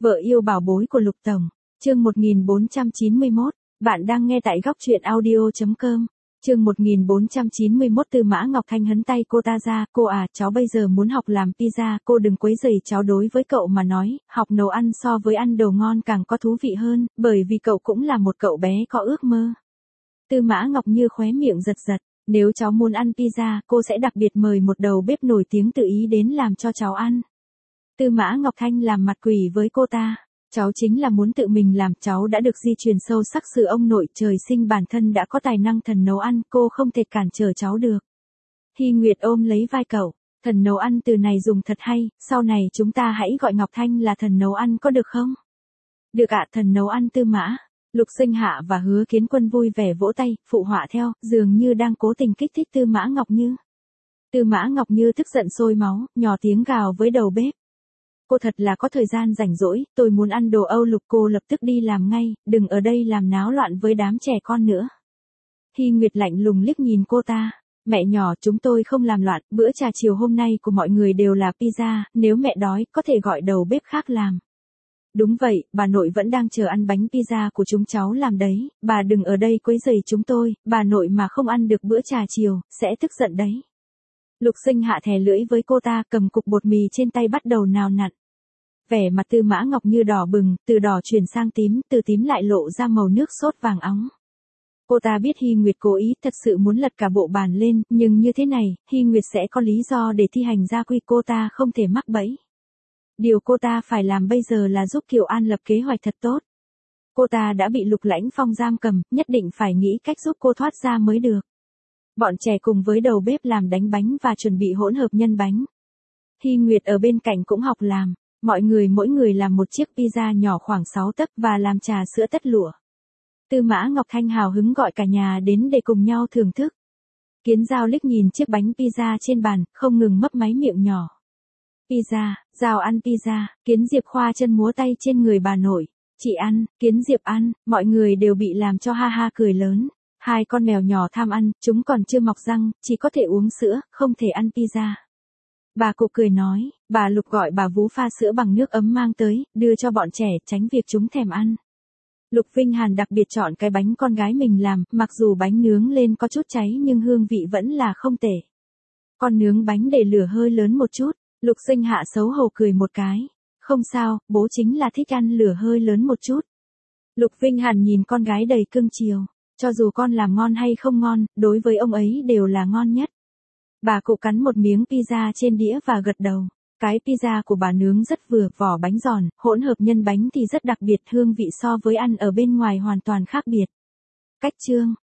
Vợ yêu bảo bối của Lục Tổng, chương 1491, bạn đang nghe tại góc truyện audio.com. Chương 1491 Tư Mã Ngọc Thanh hấn tay cô ta ra, cô à, cháu bây giờ muốn học làm pizza, cô đừng quấy rầy cháu, đối với cậu mà nói, học nấu ăn so với ăn đồ ngon càng có thú vị hơn, bởi vì cậu cũng là một cậu bé có ước mơ. Tư Mã Ngọc Như khóe miệng giật giật, nếu cháu muốn ăn pizza, cô sẽ đặc biệt mời một đầu bếp nổi tiếng tự ý đến làm cho cháu ăn. Tư Mã Ngọc Thanh làm mặt quỷ với cô ta. Cháu chính là muốn tự mình làm, cháu đã được di truyền sâu sắc sự ông nội, trời sinh bản thân đã có tài năng thần nấu ăn, cô không thể cản trở cháu được. Hy Nguyệt ôm lấy vai cậu, thần nấu ăn từ này dùng thật hay, sau này chúng ta hãy gọi Ngọc Thanh là thần nấu ăn có được không? Được ạ, thần nấu ăn Tư Mã. Lục Sinh Hạ và Hứa Kiến Quân vui vẻ vỗ tay, phụ họa theo, dường như đang cố tình kích thích Tư Mã Ngọc Như. Tư Mã Ngọc Như tức giận sôi máu, nhỏ tiếng gào với đầu bếp. Cô thật là có thời gian rảnh rỗi, tôi muốn ăn đồ Âu Lục, cô lập tức đi làm ngay, đừng ở đây làm náo loạn với đám trẻ con nữa. Hy Nguyệt lạnh lùng liếc nhìn cô ta, mẹ nhỏ, chúng tôi không làm loạn, bữa trà chiều hôm nay của mọi người đều là pizza, nếu mẹ đói, có thể gọi đầu bếp khác làm. Đúng vậy, bà nội vẫn đang chờ ăn bánh pizza của chúng cháu làm đấy, bà đừng ở đây quấy rầy chúng tôi, bà nội mà không ăn được bữa trà chiều, sẽ tức giận đấy. Lục Sinh Hạ thè lưỡi với cô ta, cầm cục bột mì trên tay bắt đầu nào nặn. Vẻ mặt Tư Mã Ngọc Như đỏ bừng, từ đỏ chuyển sang tím, từ tím lại lộ ra màu nước sốt vàng óng. Cô ta biết Hy Nguyệt cố ý thật sự muốn lật cả bộ bàn lên, nhưng như thế này, Hy Nguyệt sẽ có lý do để thi hành gia quy, cô ta không thể mắc bẫy. Điều cô ta phải làm bây giờ là giúp Kiều An lập kế hoạch thật tốt. Cô ta đã bị Lục Lãnh Phong giam cầm, nhất định phải nghĩ cách giúp cô thoát ra mới được. Bọn trẻ cùng với đầu bếp làm đánh bánh và chuẩn bị hỗn hợp nhân bánh. Hy Nguyệt ở bên cạnh cũng học làm. Mọi người mỗi người làm một chiếc pizza nhỏ khoảng 6 tấc và làm trà sữa tất lụa. Tư Mã Ngọc Thanh hào hứng gọi cả nhà đến để cùng nhau thưởng thức. Kiến Giao liếc nhìn chiếc bánh pizza trên bàn, không ngừng mấp máy miệng nhỏ. Pizza, Giao ăn pizza, Kiến Diệp khoa chân múa tay trên người bà nội. Chị ăn, Kiến Diệp ăn, mọi người đều bị làm cho ha ha cười lớn. Hai con mèo nhỏ tham ăn, chúng còn chưa mọc răng, chỉ có thể uống sữa, không thể ăn pizza. Bà cụ cười nói, bà Lục gọi bà Vú pha sữa bằng nước ấm mang tới, đưa cho bọn trẻ, tránh việc chúng thèm ăn. Lục Vinh Hàn đặc biệt chọn cái bánh con gái mình làm, mặc dù bánh nướng lên có chút cháy nhưng hương vị vẫn là không tệ. Con nướng bánh để lửa hơi lớn một chút, Lục Sinh Hạ xấu hổ cười một cái. Không sao, bố chính là thích ăn lửa hơi lớn một chút. Lục Vinh Hàn nhìn con gái đầy cưng chiều, cho dù con làm ngon hay không ngon, đối với ông ấy đều là ngon nhất. Bà cụ cắn một miếng pizza trên đĩa và gật đầu. Cái pizza của bà nướng rất vừa, vỏ bánh giòn, hỗn hợp nhân bánh thì rất đặc biệt, hương vị so với ăn ở bên ngoài hoàn toàn khác biệt. Cách chương